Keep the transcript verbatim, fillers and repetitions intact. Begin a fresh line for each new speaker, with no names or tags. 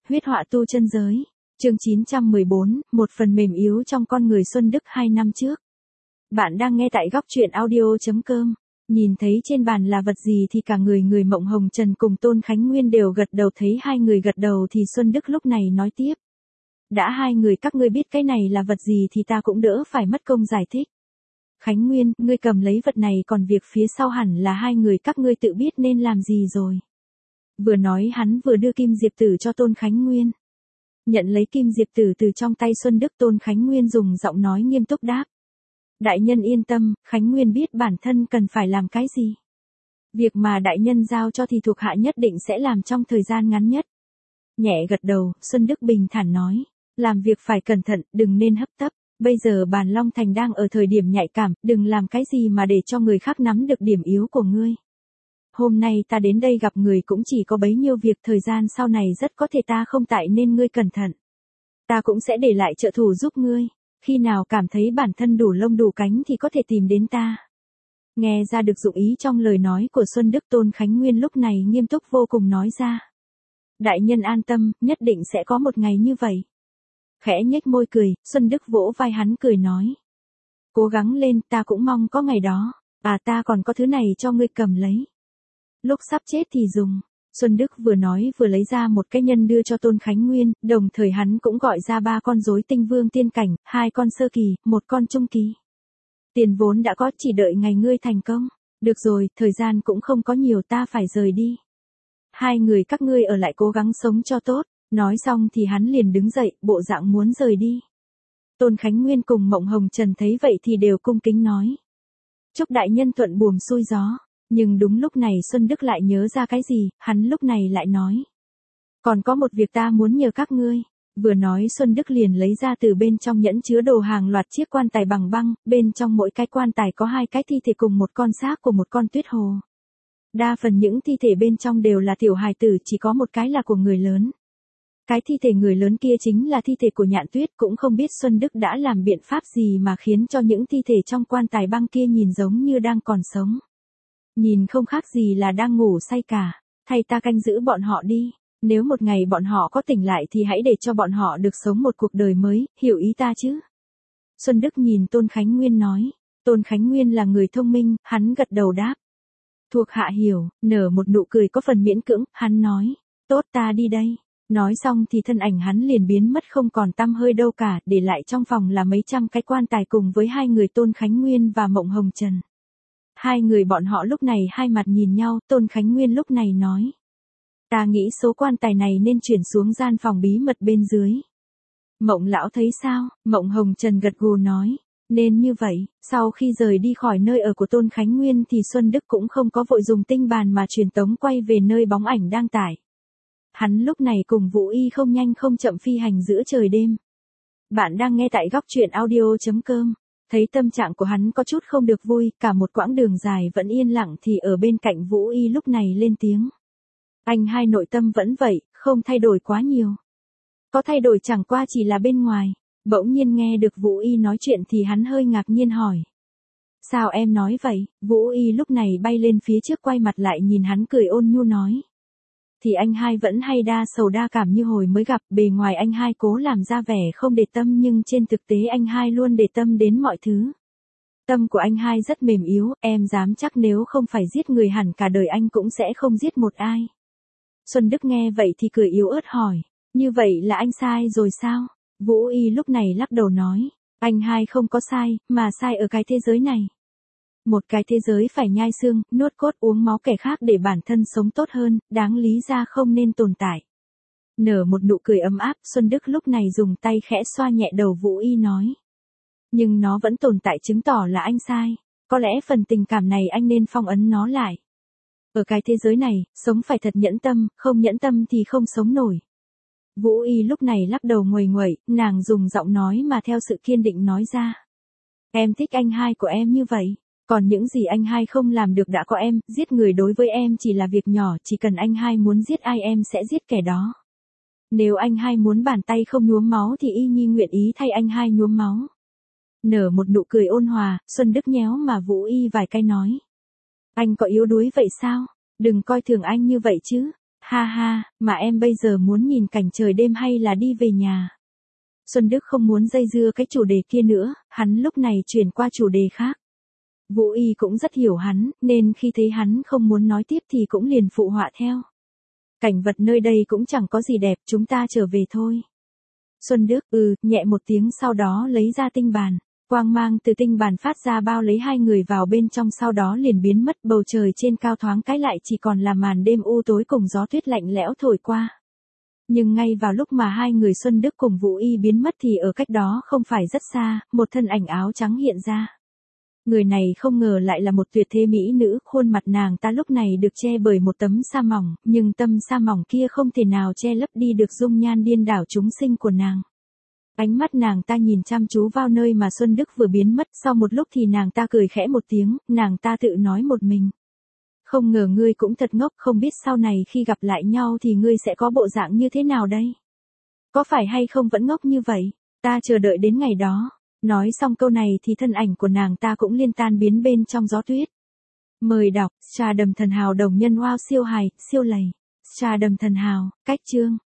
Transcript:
Huyết họa tu chân giới. Chương chín trăm mười bốn, một phần mềm yếu trong con người Xuân Đức hai năm trước. Bạn đang nghe tại góc truyện audio chấm com. Nhìn thấy trên bàn là vật gì thì cả người người Mộng Hồng Trần cùng Tôn Khánh Nguyên đều gật đầu, thấy hai người gật đầu thì Xuân Đức lúc này nói tiếp. Đã hai người các ngươi biết cái này là vật gì thì ta cũng đỡ phải mất công giải thích. Khánh Nguyên, ngươi cầm lấy vật này, còn việc phía sau hẳn là hai người các ngươi tự biết nên làm gì rồi. Vừa nói hắn vừa đưa kim diệp tử cho Tôn Khánh Nguyên. Nhận lấy kim diệp tử từ trong tay Xuân Đức, Tôn Khánh Nguyên dùng giọng nói nghiêm túc đáp. Đại nhân yên tâm, Khánh Nguyên biết bản thân cần phải làm cái gì. Việc mà đại nhân giao cho thì thuộc hạ nhất định sẽ làm trong thời gian ngắn nhất. Nhẹ gật đầu, Xuân Đức bình thản nói. Làm việc phải cẩn thận, đừng nên hấp tấp. Bây giờ Bàn Long Thành đang ở thời điểm nhạy cảm, đừng làm cái gì mà để cho người khác nắm được điểm yếu của ngươi. Hôm nay ta đến đây gặp người cũng chỉ có bấy nhiêu việc, thời gian sau này rất có thể ta không tại nên ngươi cẩn thận. Ta cũng sẽ để lại trợ thủ giúp ngươi, khi nào cảm thấy bản thân đủ lông đủ cánh thì có thể tìm đến ta. Nghe ra được dụng ý trong lời nói của Xuân Đức, Tôn Khánh Nguyên lúc này nghiêm túc vô cùng nói ra. Đại nhân an tâm, nhất định sẽ có một ngày như vậy. Khẽ nhếch môi cười, Xuân Đức vỗ vai hắn cười nói. Cố gắng lên, ta cũng mong có ngày đó, à ta còn có thứ này cho ngươi cầm lấy. Lúc sắp chết thì dùng. Xuân Đức vừa nói vừa lấy ra một cái nhân đưa cho Tôn Khánh Nguyên, đồng thời hắn cũng gọi ra ba con rối tinh vương tiên cảnh, hai con sơ kỳ, một con trung kỳ. Tiền vốn đã có, chỉ đợi ngày ngươi thành công. Được rồi, thời gian cũng không có nhiều, ta phải rời đi. Hai người các ngươi ở lại cố gắng sống cho tốt. Nói xong thì hắn liền đứng dậy, bộ dạng muốn rời đi. Tôn Khánh Nguyên cùng Mộng Hồng Trần thấy vậy thì đều cung kính nói. Chúc đại nhân thuận buồm xuôi gió. Nhưng đúng lúc này Xuân Đức lại nhớ ra cái gì, hắn lúc này lại nói. Còn có một việc ta muốn nhờ các ngươi. Vừa nói Xuân Đức liền lấy ra từ bên trong nhẫn chứa đồ hàng loạt chiếc quan tài bằng băng, bên trong mỗi cái quan tài có hai cái thi thể cùng một con xác của một con tuyết hồ. Đa phần những thi thể bên trong đều là tiểu hài tử, chỉ có một cái là của người lớn. Cái thi thể người lớn kia chính là thi thể của Nhạn Tuyết, cũng không biết Xuân Đức đã làm biện pháp gì mà khiến cho những thi thể trong quan tài băng kia nhìn giống như đang còn sống. Nhìn không khác gì là đang ngủ say cả, thay ta canh giữ bọn họ đi, nếu một ngày bọn họ có tỉnh lại thì hãy để cho bọn họ được sống một cuộc đời mới, hiểu ý ta chứ? Xuân Đức nhìn Tôn Khánh Nguyên nói, Tôn Khánh Nguyên là người thông minh, hắn gật đầu đáp. Thuộc hạ hiểu, nở một nụ cười có phần miễn cưỡng, hắn nói, tốt ta đi đây. Nói xong thì thân ảnh hắn liền biến mất không còn tăm hơi đâu cả, để lại trong phòng là mấy trăm cái quan tài cùng với hai người Tôn Khánh Nguyên và Mộng Hồng Trần. Hai người bọn họ lúc này hai mặt nhìn nhau, Tôn Khánh Nguyên lúc này nói. Ta nghĩ số quan tài này nên chuyển xuống gian phòng bí mật bên dưới. Mộng lão thấy sao? Mộng Hồng Trần gật gù nói. Nên như vậy, sau khi rời đi khỏi nơi ở của Tôn Khánh Nguyên thì Xuân Đức cũng không có vội dùng tinh bàn mà truyền tống quay về nơi bóng ảnh đang tải. Hắn lúc này cùng Vũ Y không nhanh không chậm phi hành giữa trời đêm. Bạn đang nghe tại góc truyện audio chấm com. Thấy tâm trạng của hắn có chút không được vui, cả một quãng đường dài vẫn yên lặng thì ở bên cạnh Vũ Y lúc này lên tiếng. Anh hai nội tâm vẫn vậy, không thay đổi quá nhiều. Có thay đổi chẳng qua chỉ là bên ngoài. Bỗng nhiên nghe được Vũ Y nói chuyện thì hắn hơi ngạc nhiên hỏi. Sao em nói vậy? Vũ Y lúc này bay lên phía trước quay mặt lại nhìn hắn cười ôn nhu nói. Thì anh hai vẫn hay đa sầu đa cảm như hồi mới gặp, bề ngoài anh hai cố làm ra vẻ không để tâm nhưng trên thực tế anh hai luôn để tâm đến mọi thứ. Tâm của anh hai rất mềm yếu, em dám chắc nếu không phải giết người hẳn cả đời anh cũng sẽ không giết một ai. Xuân Đức nghe vậy thì cười yếu ớt hỏi, như vậy là anh sai rồi sao? Vũ Y lúc này lắc đầu nói, anh hai không có sai, mà sai ở cái thế giới này. Một cái thế giới phải nhai xương, nuốt cốt uống máu kẻ khác để bản thân sống tốt hơn, đáng lý ra không nên tồn tại. Nở một nụ cười ấm áp, Xuân Đức lúc này dùng tay khẽ xoa nhẹ đầu Vũ Y nói. Nhưng nó vẫn tồn tại chứng tỏ là anh sai, có lẽ phần tình cảm này anh nên phong ấn nó lại. Ở cái thế giới này, sống phải thật nhẫn tâm, không nhẫn tâm thì không sống nổi. Vũ Y lúc này lắc đầu nguầy nguậy, nàng dùng giọng nói mà theo sự kiên định nói ra. Em thích anh hai của em như vậy. Còn những gì anh hai không làm được đã có em, giết người đối với em chỉ là việc nhỏ, chỉ cần anh hai muốn giết ai em sẽ giết kẻ đó. Nếu anh hai muốn bàn tay không nhuốm máu thì y nhi nguyện ý thay anh hai nhuốm máu. Nở một nụ cười ôn hòa, Xuân Đức nhéo mà Vũ Y vài cái nói. Anh có yếu đuối vậy sao? Đừng coi thường anh như vậy chứ. Ha ha, mà em bây giờ muốn nhìn cảnh trời đêm hay là đi về nhà? Xuân Đức không muốn dây dưa cái chủ đề kia nữa, hắn lúc này chuyển qua chủ đề khác. Vũ Y cũng rất hiểu hắn, nên khi thấy hắn không muốn nói tiếp thì cũng liền phụ họa theo. Cảnh vật nơi đây cũng chẳng có gì đẹp, chúng ta trở về thôi. Xuân Đức, ừ, nhẹ một tiếng sau đó lấy ra tinh bàn. Quang mang từ tinh bàn phát ra bao lấy hai người vào bên trong sau đó liền biến mất, bầu trời trên cao thoáng cái lại chỉ còn là màn đêm u tối cùng gió tuyết lạnh lẽo thổi qua. Nhưng ngay vào lúc mà hai người Xuân Đức cùng Vũ Y biến mất thì ở cách đó không phải rất xa, một thân ảnh áo trắng hiện ra. Người này không ngờ lại là một tuyệt thế mỹ nữ, khuôn mặt nàng ta lúc này được che bởi một tấm sa mỏng, nhưng tấm sa mỏng kia không thể nào che lấp đi được dung nhan điên đảo chúng sinh của nàng. Ánh mắt nàng ta nhìn chăm chú vào nơi mà Xuân Đức vừa biến mất, sau một lúc thì nàng ta cười khẽ một tiếng, nàng ta tự nói một mình. Không ngờ ngươi cũng thật ngốc, không biết sau này khi gặp lại nhau thì ngươi sẽ có bộ dạng như thế nào đây? Có phải hay không vẫn ngốc như vậy? Ta chờ đợi đến ngày đó. Nói xong câu này thì thân ảnh của nàng ta cũng liên tan biến bên trong gió tuyết. Mời đọc, Trà Đầm Thần Hào đồng nhân wow siêu hài, siêu lầy. Trà Đầm Thần Hào, cách chương.